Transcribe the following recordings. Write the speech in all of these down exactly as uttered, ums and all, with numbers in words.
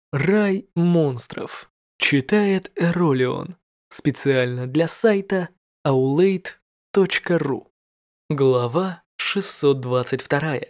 Рай монстров. Читает Эролион. Специально для сайта аулейт точка ру. Глава шестьсот двадцать два.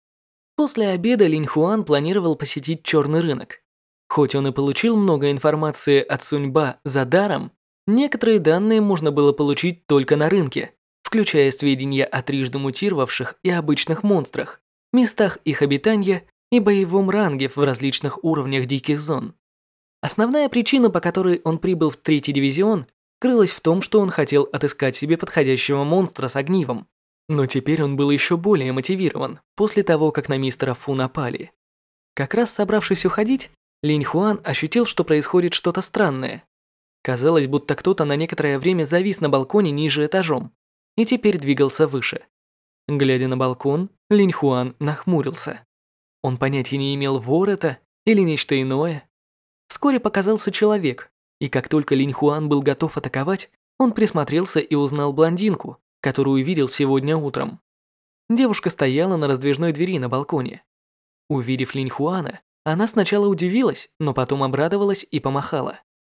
После обеда Линь Хуан планировал посетить черный рынок. Хоть он и получил много информации от Суньба за даром, некоторые данные можно было получить только на рынке, включая сведения о трижды мутировавших и обычных монстрах, местах их обитания и боевом ранге в различных уровнях диких зон. Основная причина, по которой он прибыл в третий дивизион, крылась в том, что он хотел отыскать себе подходящего монстра с огнивом. Но теперь он был еще более мотивирован после того, как на мистера Фу напали. Как раз собравшись уходить, Линь Хуан ощутил, что происходит что-то странное. Казалось, будто кто-то на некоторое время завис на балконе ниже этажом и теперь двигался выше. Глядя на балкон, Линь Хуан нахмурился. Он понятия не имел, вор это или нечто иное. Вскоре показался человек, и как только Линь Хуан был готов атаковать, он присмотрелся и узнал блондинку, которую видел сегодня утром. Девушка стояла на раздвижной двери на балконе. Увидев Линь Хуана, она сначала удивилась, но потом обрадовалась и помахала.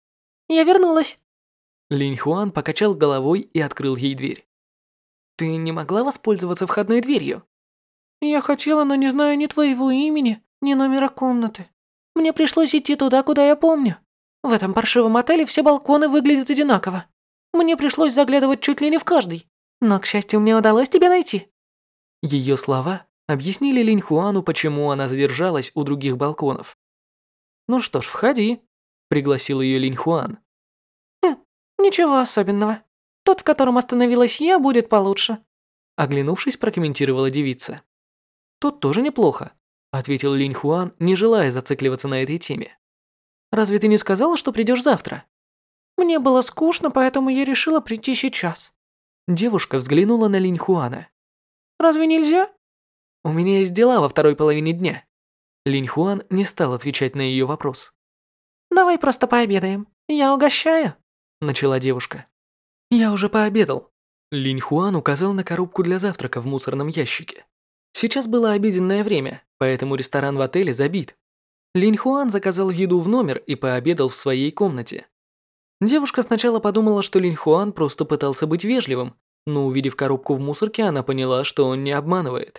«Я вернулась!» Линь Хуан покачал головой и открыл ей дверь. «Ты не могла воспользоваться входной дверью?» «Я хотела, но не знаю ни твоего имени, ни номера комнаты. Мне пришлось идти туда, куда я помню. В этом паршивом отеле все балконы выглядят одинаково. Мне пришлось заглядывать чуть ли не в каждый. Но, к счастью, мне удалось тебя найти». Ее слова объяснили Линь Хуану, почему она задержалась у других балконов. «Ну что ж, входи», – пригласил ее Линь Хуан. «Хм, ничего особенного. Тот, в котором остановилась я, будет получше», – оглянувшись, прокомментировала девица. «Тот тоже неплохо», – ответил Линь Хуан, не желая зацикливаться на этой теме. «Разве ты не сказала, что придешь завтра?» «Мне было скучно, поэтому я решила прийти сейчас». Девушка взглянула на Линь Хуана. «Разве нельзя?» «У меня есть дела во второй половине дня». Линь Хуан не стал отвечать на ее вопрос. «Давай просто пообедаем. Я угощаю», – начала девушка. «Я уже пообедал». Линь Хуан указал на коробку для завтрака в мусорном ящике. Сейчас было обеденное время, поэтому ресторан в отеле забит. Линь Хуан заказал еду в номер и пообедал в своей комнате. Девушка сначала подумала, что Линь Хуан просто пытался быть вежливым, но увидев коробку в мусорке, она поняла, что он не обманывает.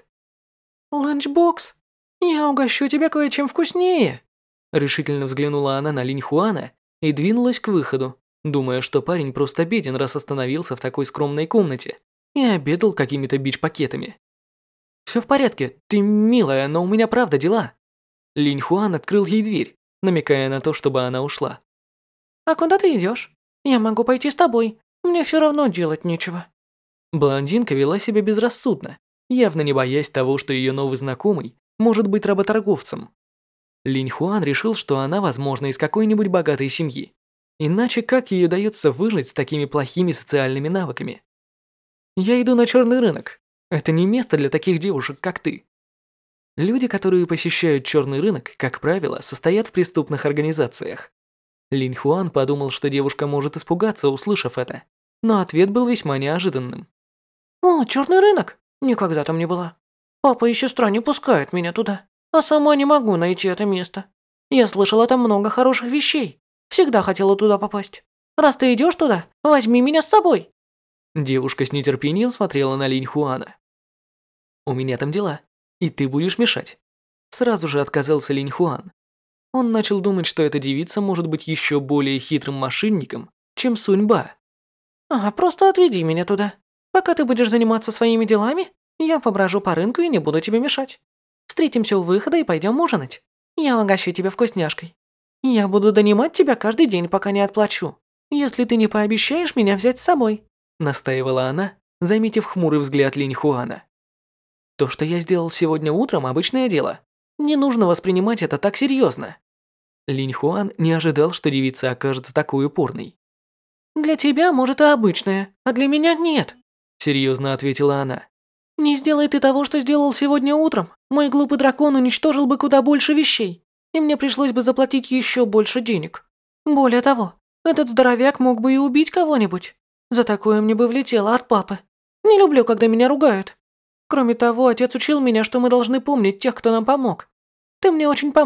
«Ланчбокс, я угощу тебя кое-чем вкуснее», решительно взглянула она на Линь Хуана и двинулась к выходу, думая, что парень просто беден, раз остановился в такой скромной комнате и обедал какими-то бич-пакетами. «Все в порядке, ты милая, но у меня правда дела». Линь Хуан открыл ей дверь, намекая на то, чтобы она ушла. «А куда ты идешь? Я могу пойти с тобой, мне все равно делать нечего». Блондинка вела себя безрассудно, явно не боясь того, что ее новый знакомый может быть работорговцем. Линь Хуан решил, что она, возможно, из какой-нибудь богатой семьи. Иначе как ей удается выжить с такими плохими социальными навыками? «Я иду на черный рынок. Это не место для таких девушек, как ты». Люди, которые посещают черный рынок, как правило, состоят в преступных организациях. Линь Хуан подумал, что девушка может испугаться, услышав это, но ответ был весьма неожиданным. «О, черный рынок? Никогда там не была. Папа и сестра не пускают меня туда, а сама не могу найти это место. Я слышала там много хороших вещей. Всегда хотела туда попасть. Раз ты идешь туда, возьми меня с собой». Девушка с нетерпением смотрела на Линь Хуана. «У меня там дела, и ты будешь мешать». Сразу же отказался Линь Хуан. Он начал думать, что эта девица может быть еще более хитрым мошенником, чем Суньба. «А, просто отведи меня туда. Пока ты будешь заниматься своими делами, я поброжу по рынку и не буду тебе мешать. Встретимся у выхода и пойдем ужинать. Я угощу тебя вкусняшкой. Я буду донимать тебя каждый день, пока не отплачу, если ты не пообещаешь меня взять с собой», настаивала она, заметив хмурый взгляд Линь Хуана. «То, что я сделал сегодня утром, обычное дело. Не нужно воспринимать это так серьезно». Линь Хуан не ожидал, что девица окажется такой упорной. «Для тебя, может, и обычное, а для меня нет», серьезно ответила она. «Не сделай ты того, что сделал сегодня утром, мой глупый дракон уничтожил бы куда больше вещей, и мне пришлось бы заплатить еще больше денег. Более того, этот здоровяк мог бы и убить кого-нибудь. За такое мне бы влетело от папы. Не люблю, когда меня ругают. Кроме того, отец учил меня, что мы должны помнить тех, кто нам помог. Ты мне очень помог.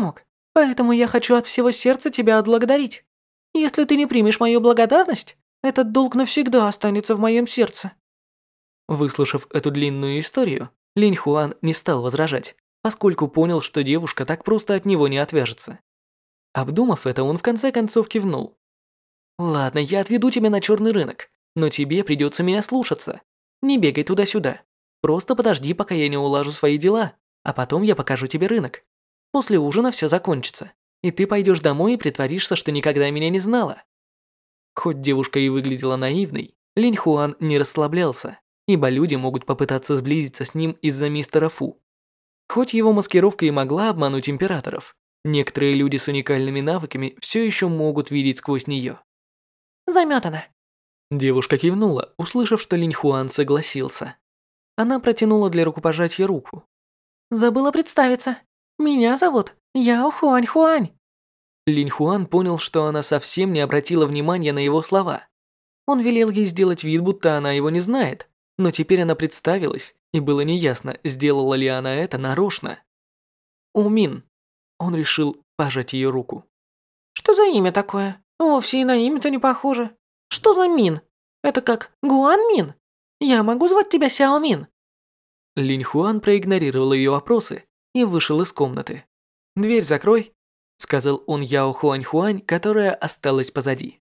Поэтому я хочу от всего сердца тебя отблагодарить. Если ты не примешь мою благодарность, этот долг навсегда останется в моем сердце». Выслушав эту длинную историю, Линь Хуан не стал возражать, поскольку понял, что девушка так просто от него не отвяжется. Обдумав это, он в конце концов кивнул. «Ладно, я отведу тебя на черный рынок, но тебе придется меня слушаться. Не бегай туда-сюда. Просто подожди, пока я не улажу свои дела, а потом я покажу тебе рынок. После ужина все закончится, и ты пойдешь домой и притворишься, что никогда меня не знала». Хоть девушка и выглядела наивной, Линь Хуан не расслаблялся, ибо люди могут попытаться сблизиться с ним из-за мистера Фу. Хоть его маскировка и могла обмануть императоров, некоторые люди с уникальными навыками все еще могут видеть сквозь нее. «Заметано». Девушка кивнула, услышав, что Линь Хуан согласился. Она протянула для рукопожатия руку. «Забыла представиться. Меня зовут Яо Хуань Хуань». Линь Хуан понял, что она совсем не обратила внимания на его слова. Он велел ей сделать вид, будто она его не знает, но теперь она представилась, и было неясно, сделала ли она это нарочно. Умин. Он решил пожать ее руку. «Что за имя такое? Вовсе и на имя-то не похоже. Что за Мин? Это как Гуан Мин? Я могу звать тебя Сяо Мин?» Линь Хуан проигнорировал ее вопросы и вышел из комнаты. «Дверь закрой», — сказал он Яо Хуань Хуань, которая осталась позади.